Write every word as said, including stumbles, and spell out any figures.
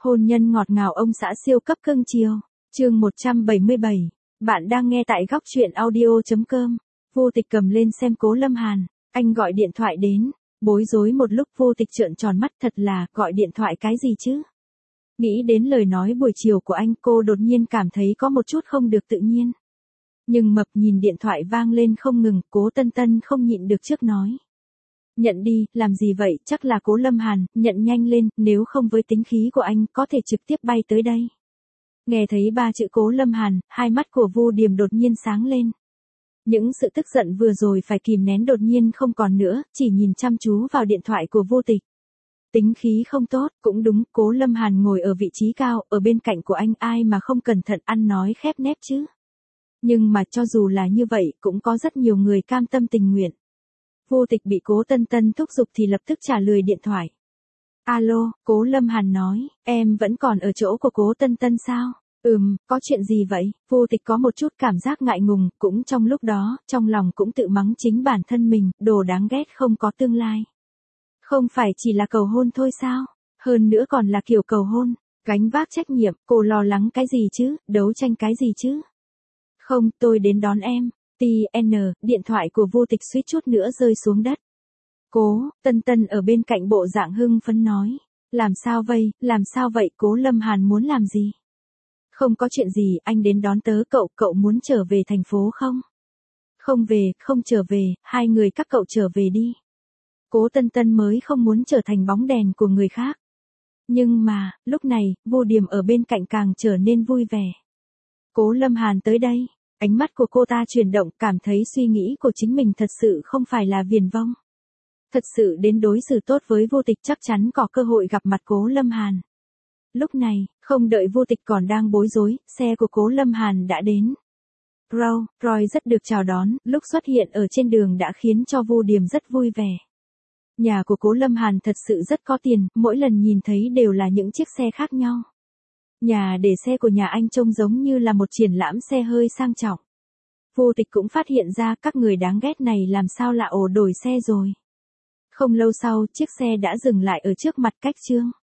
Hôn nhân ngọt ngào ông xã siêu cấp cưng chiều. Chương một trăm bảy mươi bảy. Bạn đang nghe tại góc truyện audio chấm com. Vô Tịch cầm lên xem Cố Lâm Hàn, anh gọi điện thoại đến, bối rối một lúc Vô Tịch trợn tròn mắt, thật là, gọi điện thoại cái gì chứ? Nghĩ đến lời nói buổi chiều của anh, cô đột nhiên cảm thấy có một chút không được tự nhiên. Nhưng mập nhìn điện thoại vang lên không ngừng, Cố Tân Tân không nhịn được trước nói. Nhận đi, làm gì vậy, chắc là Cố Lâm Hàn, nhận nhanh lên, nếu không với tính khí của anh, có thể trực tiếp bay tới đây. Nghe thấy ba chữ Cố Lâm Hàn, hai mắt của Vu Điềm đột nhiên sáng lên. Những sự tức giận vừa rồi phải kìm nén đột nhiên không còn nữa, chỉ nhìn chăm chú vào điện thoại của Vô Tịch. Tính khí không tốt, cũng đúng, Cố Lâm Hàn ngồi ở vị trí cao, ở bên cạnh của anh ai mà không cẩn thận ăn nói khép nép chứ. Nhưng mà cho dù là như vậy, cũng có rất nhiều người cam tâm tình nguyện. Vô Tịch bị Cố Tân Tân thúc giục thì lập tức trả lời điện thoại. Alo, Cố Lâm Hàn nói, em vẫn còn ở chỗ của Cố Tân Tân sao? Ừm, có chuyện gì vậy? Vô Tịch có một chút cảm giác ngại ngùng, cũng trong lúc đó, trong lòng cũng tự mắng chính bản thân mình, đồ đáng ghét không có tương lai. Không phải chỉ là cầu hôn thôi sao? Hơn nữa còn là kiểu cầu hôn, gánh vác trách nhiệm, cô lo lắng cái gì chứ, đấu tranh cái gì chứ? Không, tôi đến đón em. tê en, điện thoại của Vô Tịch suýt chút nữa rơi xuống đất. Cố Tân Tân ở bên cạnh bộ dạng hưng phấn nói. Làm sao vậy, làm sao vậy, Cố Lâm Hàn muốn làm gì? Không có chuyện gì, anh đến đón tớ cậu, cậu muốn trở về thành phố không? Không về, không trở về, hai người các cậu trở về đi. Cố Tân Tân mới không muốn trở thành bóng đèn của người khác. Nhưng mà, lúc này, Vô Điềm ở bên cạnh càng trở nên vui vẻ. Cố Lâm Hàn tới đây, ánh mắt của cô ta chuyển động, cảm thấy suy nghĩ của chính mình thật sự không phải là viển vông. Thật sự đến đối xử tốt với Vô Tịch chắc chắn có cơ hội gặp mặt Cố Lâm Hàn. Lúc này, không đợi Vô Tịch còn đang bối rối, xe của Cố Lâm Hàn đã đến. Roy, Roy rất được chào đón, lúc xuất hiện ở trên đường đã khiến cho Vô Điềm rất vui vẻ. Nhà của Cố Lâm Hàn thật sự rất có tiền, mỗi lần nhìn thấy đều là những chiếc xe khác nhau. Nhà để xe của nhà anh trông giống như là một triển lãm xe hơi sang trọng. Vô Tịch cũng phát hiện ra các người đáng ghét này làm sao lạ ổ đổi xe rồi. Không lâu sau, chiếc xe đã dừng lại ở trước mặt Cách Trương.